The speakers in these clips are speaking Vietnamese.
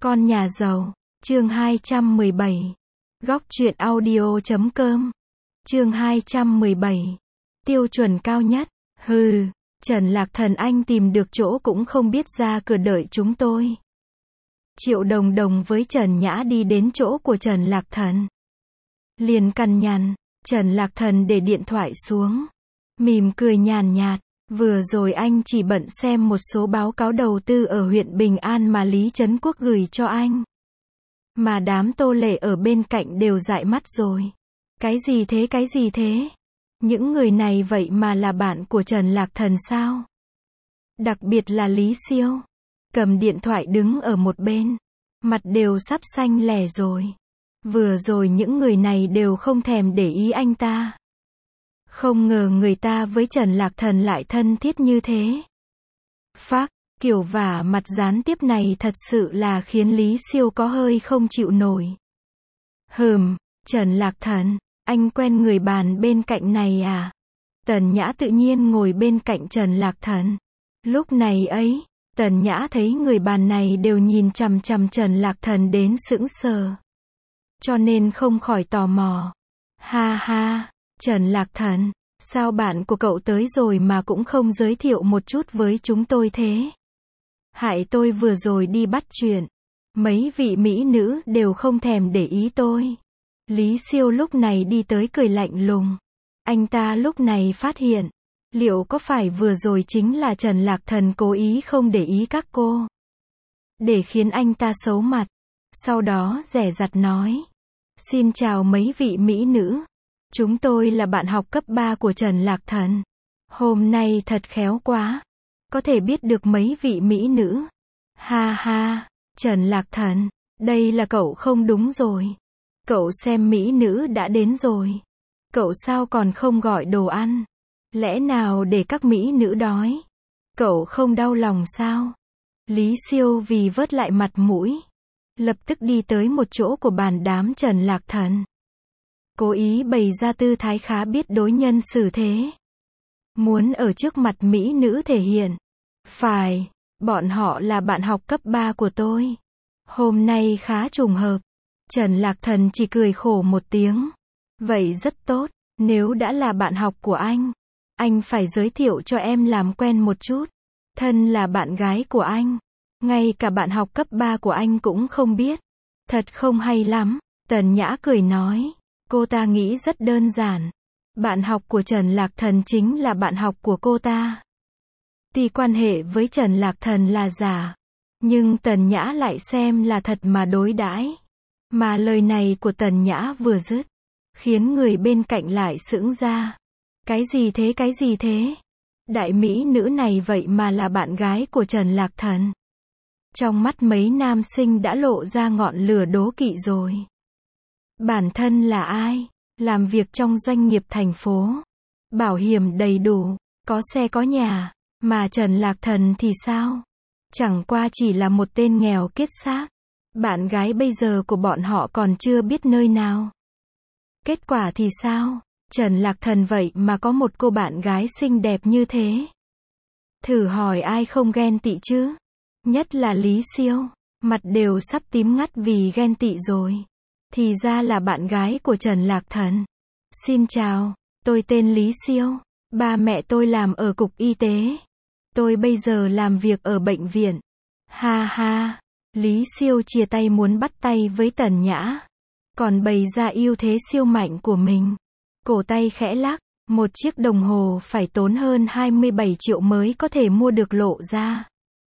Con nhà giàu, chương 217. Góc truyện audio.com. Chương 217. Tiêu chuẩn cao nhất. Hừ, Trần Lạc Thần anh tìm được chỗ cũng không biết ra cửa đợi chúng tôi. Triệu Đồng Đồng với Trần Nhã đi đến chỗ của Trần Lạc Thần. Liền cằn nhằn, Trần Lạc Thần để điện thoại xuống. Mỉm cười nhàn nhạt. Vừa rồi anh chỉ bận xem một số báo cáo đầu tư ở huyện Bình An mà Lý Trấn Quốc gửi cho anh. Mà đám Tô Lệ ở bên cạnh đều dại mắt rồi. Cái gì thế? Những người này vậy mà là bạn của Trần Lạc Thần sao? Đặc biệt là Lý Siêu. Cầm điện thoại đứng ở một bên. Mặt đều sắp xanh lẻ rồi. Vừa rồi những người này đều không thèm để ý anh ta. Không ngờ người ta với Trần Lạc Thần lại thân thiết như thế. Phác, kiểu vả mặt gián tiếp này thật sự là khiến Lý Siêu có hơi không chịu nổi. Trần Lạc Thần, anh quen người bàn bên cạnh này à? Tần Nhã tự nhiên ngồi bên cạnh Trần Lạc Thần. Lúc này ấy, Tần Nhã thấy người bàn này đều nhìn chằm chằm Trần Lạc Thần đến sững sờ. Cho nên không khỏi tò mò. Ha ha. Trần Lạc Thần, sao bạn của cậu tới rồi mà cũng không giới thiệu một chút với chúng tôi thế? Hại tôi vừa rồi đi bắt chuyện. Mấy vị mỹ nữ đều không thèm để ý tôi. Lý Siêu lúc này đi tới cười lạnh lùng. Anh ta lúc này phát hiện, liệu có phải vừa rồi chính là Trần Lạc Thần cố ý không để ý các cô? Để khiến anh ta xấu mặt. Sau đó dè dặt nói. Xin chào mấy vị mỹ nữ. Chúng tôi là bạn học cấp 3 của Trần Lạc Thần. Hôm nay thật khéo quá. Có thể biết được mấy vị mỹ nữ. Ha ha, Trần Lạc Thần, đây là cậu không đúng rồi. Cậu xem mỹ nữ đã đến rồi. Cậu sao còn không gọi đồ ăn? Lẽ nào để các mỹ nữ đói? Cậu không đau lòng sao? Lý Siêu vì vớt lại mặt mũi. Lập tức đi tới một chỗ của bàn đám Trần Lạc Thần. Cố ý bày ra tư thái khá biết đối nhân xử thế. Muốn ở trước mặt mỹ nữ thể hiện. Phải, bọn họ là bạn học cấp 3 của tôi. Hôm nay khá trùng hợp. Trần Lạc Thần chỉ cười khổ một tiếng. Vậy rất tốt, nếu đã là bạn học của anh phải giới thiệu cho em làm quen một chút. Thân là bạn gái của anh, ngay cả bạn học cấp 3 của anh cũng không biết. Thật không hay lắm, Tần Nhã cười nói. Cô ta nghĩ rất đơn giản. Bạn học của Trần Lạc Thần chính là bạn học của cô ta. Tuy quan hệ với Trần Lạc Thần là giả, nhưng Tần Nhã lại xem là thật mà đối đãi. Mà lời này của Tần Nhã vừa dứt, khiến người bên cạnh lại sững ra. Cái gì thế? Đại mỹ nữ này vậy mà là bạn gái của Trần Lạc Thần. Trong mắt mấy nam sinh đã lộ ra ngọn lửa đố kỵ rồi. Bản thân là ai? Làm việc trong doanh nghiệp thành phố. Bảo hiểm đầy đủ, có xe có nhà. Mà Trần Lạc Thần thì sao? Chẳng qua chỉ là một tên nghèo kiết xác. Bạn gái bây giờ của bọn họ còn chưa biết nơi nào. Kết quả thì sao? Trần Lạc Thần vậy mà có một cô bạn gái xinh đẹp như thế. Thử hỏi ai không ghen tị chứ? Nhất là Lý Siêu. Mặt đều sắp tím ngắt vì ghen tị rồi. Thì ra là bạn gái của Trần Lạc Thần. Xin chào, tôi tên Lý Siêu. Ba mẹ tôi làm ở cục y tế. Tôi bây giờ làm việc ở bệnh viện. Ha ha, Lý Siêu chia tay muốn bắt tay với Tần Nhã. Còn bày ra ưu thế siêu mạnh của mình. Cổ tay khẽ lắc, một chiếc đồng hồ phải tốn hơn 27 triệu mới có thể mua được lộ ra.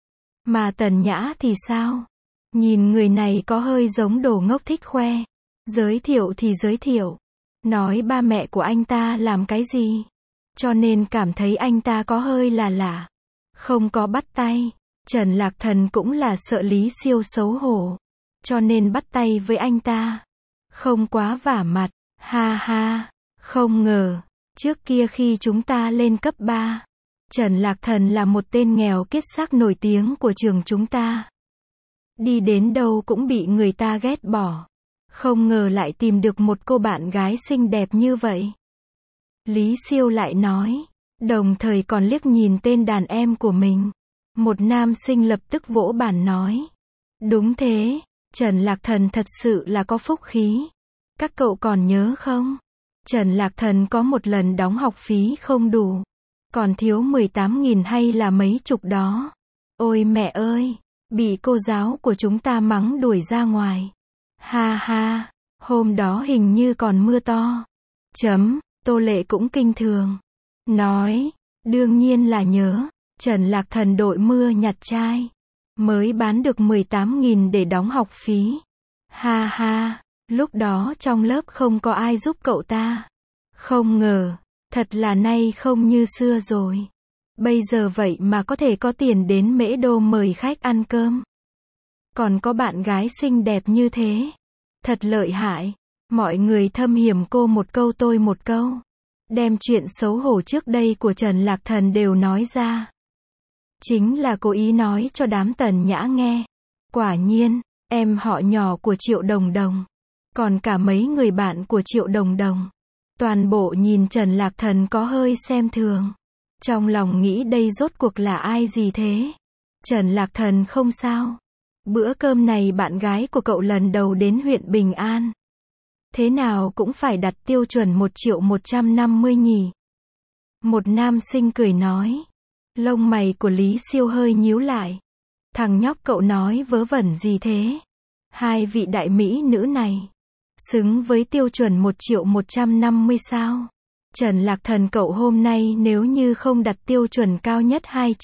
Mà Tần Nhã thì sao? Nhìn người này có hơi giống đồ ngốc thích khoe. Giới thiệu thì giới thiệu. Nói ba mẹ của anh ta làm cái gì. Cho nên cảm thấy anh ta có hơi là lạ. Không có bắt tay. Trần Lạc Thần cũng là sợ Lý Siêu xấu hổ. Cho nên bắt tay với anh ta. Không quá vả mặt. Ha ha. Không ngờ. Trước kia khi chúng ta lên cấp 3. Trần Lạc Thần là một tên nghèo kiết xác nổi tiếng của trường chúng ta. Đi đến đâu cũng bị người ta ghét bỏ. Không ngờ lại tìm được một cô bạn gái xinh đẹp như vậy. Lý Siêu lại nói. Đồng thời còn liếc nhìn tên đàn em của mình. Một nam sinh lập tức vỗ bàn nói. Đúng thế, Trần Lạc Thần thật sự là có phúc khí. Các cậu còn nhớ không? Trần Lạc Thần có một lần đóng học phí không đủ. Còn thiếu 18.000 hay là mấy chục đó. Ôi mẹ ơi, bị cô giáo của chúng ta mắng đuổi ra ngoài. Ha ha, hôm đó hình như còn mưa to. Tô Lệ cũng kinh thường. Nói, đương nhiên là nhớ, Trần Lạc Thần đội mưa nhặt chai. Mới bán được 18.000 để đóng học phí. Ha ha, lúc đó trong lớp không có ai giúp cậu ta. Không ngờ, thật là nay không như xưa rồi. Bây giờ vậy mà có thể có tiền đến Mễ Đô mời khách ăn cơm. Còn có bạn gái xinh đẹp như thế. Thật lợi hại. Mọi người thâm hiểm cô một câu tôi một câu. Đem chuyện xấu hổ trước đây của Trần Lạc Thần đều nói ra. Chính là cố ý nói cho đám Tần Nhã nghe. Quả nhiên, em họ nhỏ của Triệu Đồng Đồng. Còn cả mấy người bạn của Triệu Đồng Đồng. Toàn bộ nhìn Trần Lạc Thần có hơi xem thường. Trong lòng nghĩ đây rốt cuộc là ai gì thế? Trần Lạc Thần không sao. Bữa cơm này bạn gái của cậu lần đầu đến huyện Bình An. Thế nào cũng phải đặt tiêu chuẩn 1.150.000 nhỉ. Một nam sinh cười nói. Lông mày của Lý Siêu hơi nhíu lại. Thằng nhóc cậu nói vớ vẩn gì thế? Hai vị đại mỹ nữ này. Xứng với tiêu chuẩn 1.150.000 sao? Trần Lạc Thần cậu hôm nay nếu như không đặt tiêu chuẩn cao nhất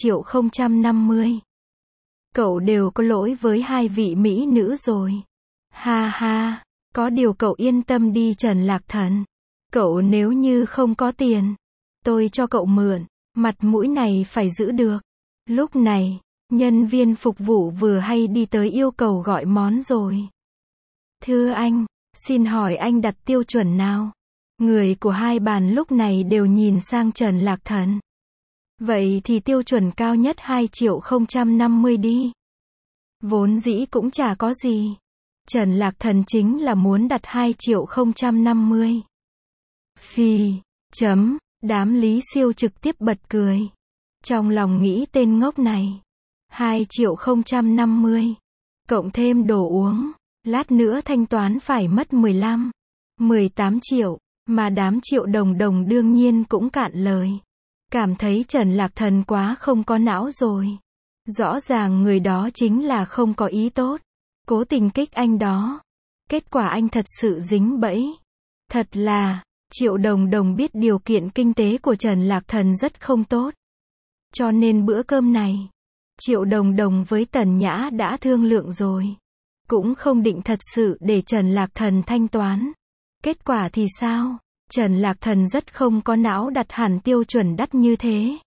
2.050.000. Cậu đều có lỗi với hai vị mỹ nữ rồi. Ha ha, có điều cậu yên tâm đi Trần Lạc Thần. Cậu nếu như không có tiền, tôi cho cậu mượn, mặt mũi này phải giữ được. Lúc này, nhân viên phục vụ vừa hay đi tới yêu cầu gọi món rồi. Thưa anh, xin hỏi anh đặt tiêu chuẩn nào? Người của hai bàn lúc này đều nhìn sang Trần Lạc Thần. Vậy thì tiêu chuẩn cao nhất 2.050.000 đi. Vốn dĩ cũng chả có gì. Trần Lạc Thần chính là muốn đặt 2.050.000. Phì, đám Lý Siêu trực tiếp bật cười. Trong lòng nghĩ tên ngốc này. 2.050.000. Cộng thêm đồ uống. Lát nữa thanh toán phải mất 18 triệu. Mà đám Triệu Đồng Đồng đương nhiên cũng cạn lời. Cảm thấy Trần Lạc Thần quá không có não rồi. Rõ ràng người đó chính là không có ý tốt. Cố tình kích anh đó. Kết quả anh thật sự dính bẫy. Thật là, Triệu Đồng Đồng biết điều kiện kinh tế của Trần Lạc Thần rất không tốt. Cho nên bữa cơm này, Triệu Đồng Đồng với Tần Nhã đã thương lượng rồi. Cũng không định thật sự để Trần Lạc Thần thanh toán. Kết quả thì sao? Trần Lạc Thần rất không có não đặt hẳn tiêu chuẩn đắt như thế.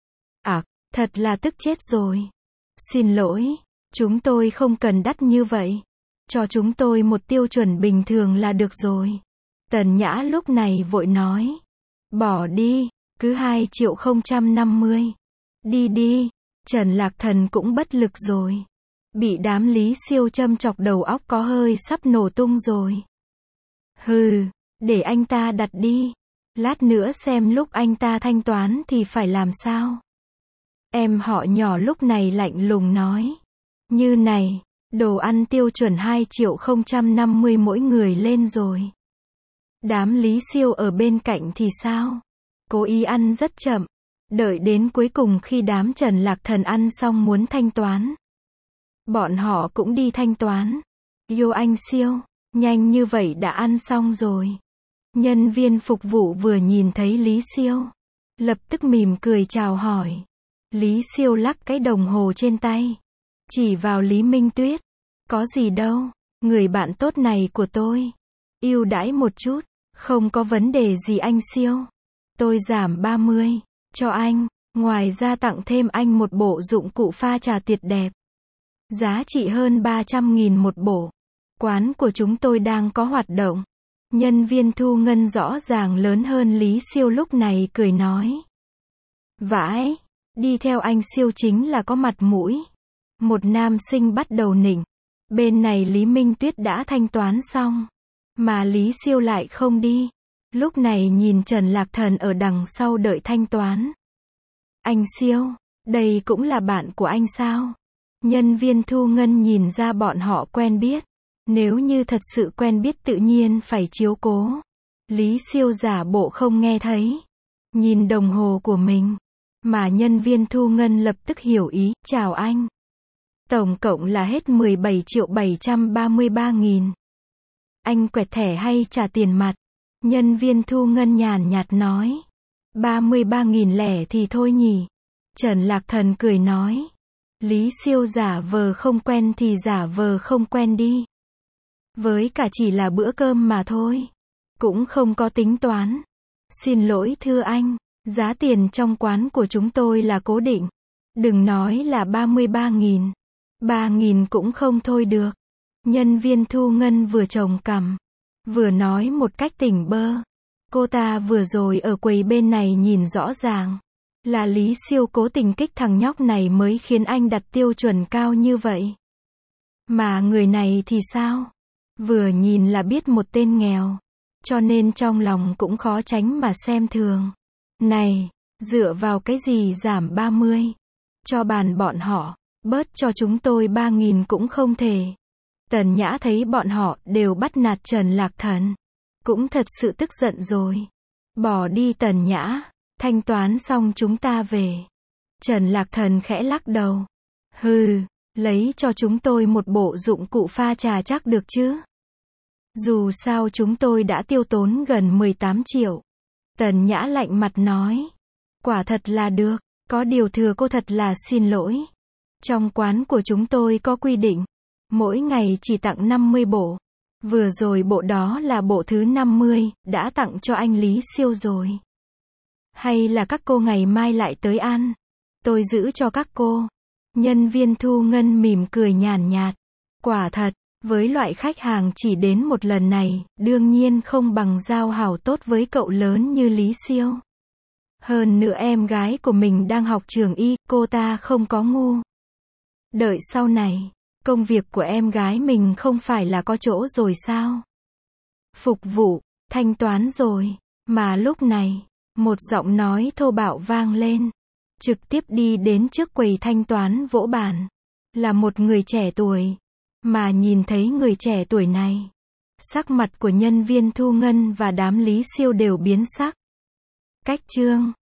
Thật là tức chết rồi. Xin lỗi, chúng tôi không cần đắt như vậy. Cho chúng tôi một tiêu chuẩn bình thường là được rồi. Tần Nhã lúc này vội nói. Bỏ đi, cứ 2.050.000. Đi đi, Trần Lạc Thần cũng bất lực rồi. Bị đám Lý Siêu châm chọc đầu óc có hơi sắp nổ tung rồi. Hừ, để anh ta đặt đi. Lát nữa xem lúc anh ta thanh toán thì phải làm sao. Em họ nhỏ lúc này lạnh lùng nói. Như này, đồ ăn tiêu chuẩn 2.050.000 mỗi người lên rồi. Đám Lý Siêu ở bên cạnh thì sao? Cố ý ăn rất chậm. Đợi đến cuối cùng khi đám Trần Lạc Thần ăn xong muốn thanh toán. Bọn họ cũng đi thanh toán. Yêu anh Siêu, nhanh như vậy đã ăn xong rồi. Nhân viên phục vụ vừa nhìn thấy Lý Siêu. Lập tức mỉm cười chào hỏi. Lý Siêu lắc cái đồng hồ trên tay. Chỉ vào Lý Minh Tuyết. Có gì đâu, người bạn tốt này của tôi. Ưu đãi một chút, không có vấn đề gì anh Siêu. Tôi giảm 30, cho anh, ngoài ra tặng thêm anh một bộ dụng cụ pha trà tuyệt đẹp. Giá trị hơn 300.000 một bộ. Quán của chúng tôi đang có hoạt động. Nhân viên thu ngân rõ ràng lớn hơn Lý Siêu lúc này cười nói. Vãi, đi theo anh Siêu chính là có mặt mũi. Một nam sinh bắt đầu nịnh. Bên này Lý Minh Tuyết đã thanh toán xong. Mà Lý Siêu lại không đi. Lúc này nhìn Trần Lạc Thần ở đằng sau đợi thanh toán. Anh Siêu, đây cũng là bạn của anh sao? Nhân viên thu ngân nhìn ra bọn họ quen biết. Nếu như thật sự quen biết tự nhiên phải chiếu cố. Lý Siêu giả bộ không nghe thấy. Nhìn đồng hồ của mình. Mà nhân viên thu ngân lập tức hiểu ý, chào anh. Tổng cộng là hết 17.733.000. Anh quẹt thẻ hay trả tiền mặt? Nhân viên thu ngân nhàn nhạt nói. 33.000 lẻ thì thôi nhỉ. Trần Lạc Thần cười nói. Lý Siêu giả vờ không quen thì giả vờ không quen đi. Với cả chỉ là bữa cơm mà thôi. Cũng không có tính toán. Xin lỗi thưa anh, giá tiền trong quán của chúng tôi là cố định. Đừng nói là 33.000. 3.000 cũng không thôi được. Nhân viên thu ngân vừa trồng cằm, vừa nói một cách tỉnh bơ. Cô ta vừa rồi ở quầy bên này nhìn rõ ràng. Là Lý Siêu cố tình kích thằng nhóc này mới khiến anh đặt tiêu chuẩn cao như vậy. Mà người này thì sao? Vừa nhìn là biết một tên nghèo. Cho nên trong lòng cũng khó tránh mà xem thường. Này, dựa vào cái gì giảm 30? Cho bàn bọn họ, bớt cho chúng tôi 3.000 cũng không thể. Tần Nhã thấy bọn họ đều bắt nạt Trần Lạc Thần. Cũng thật sự tức giận rồi. Bỏ đi Tần Nhã, thanh toán xong chúng ta về. Trần Lạc Thần khẽ lắc đầu. Hừ, lấy cho chúng tôi một bộ dụng cụ pha trà chắc được chứ. Dù sao chúng tôi đã tiêu tốn gần 18 triệu. Tần Nhã lạnh mặt nói. Quả thật là được, có điều thừa cô thật là xin lỗi. Trong quán của chúng tôi có quy định. Mỗi ngày chỉ tặng 50 bộ. Vừa rồi bộ đó là bộ thứ 50, đã tặng cho anh Lý Siêu rồi. Hay là các cô ngày mai lại tới ăn? Tôi giữ cho các cô. Nhân viên thu ngân mỉm cười nhàn nhạt. Quả thật, với loại khách hàng chỉ đến một lần này, đương nhiên không bằng giao hảo tốt với cậu lớn như Lý Siêu. Hơn nữa em gái của mình đang học trường y, cô ta không có ngu. Đợi sau này, công việc của em gái mình không phải là có chỗ rồi sao? Phục vụ, thanh toán rồi. Mà lúc này, một giọng nói thô bạo vang lên. Trực tiếp đi đến trước quầy thanh toán vỗ bàn. Là một người trẻ tuổi. Mà nhìn thấy người trẻ tuổi này, sắc mặt của nhân viên thu ngân và đám Lý Siêu đều biến sắc. Cách chương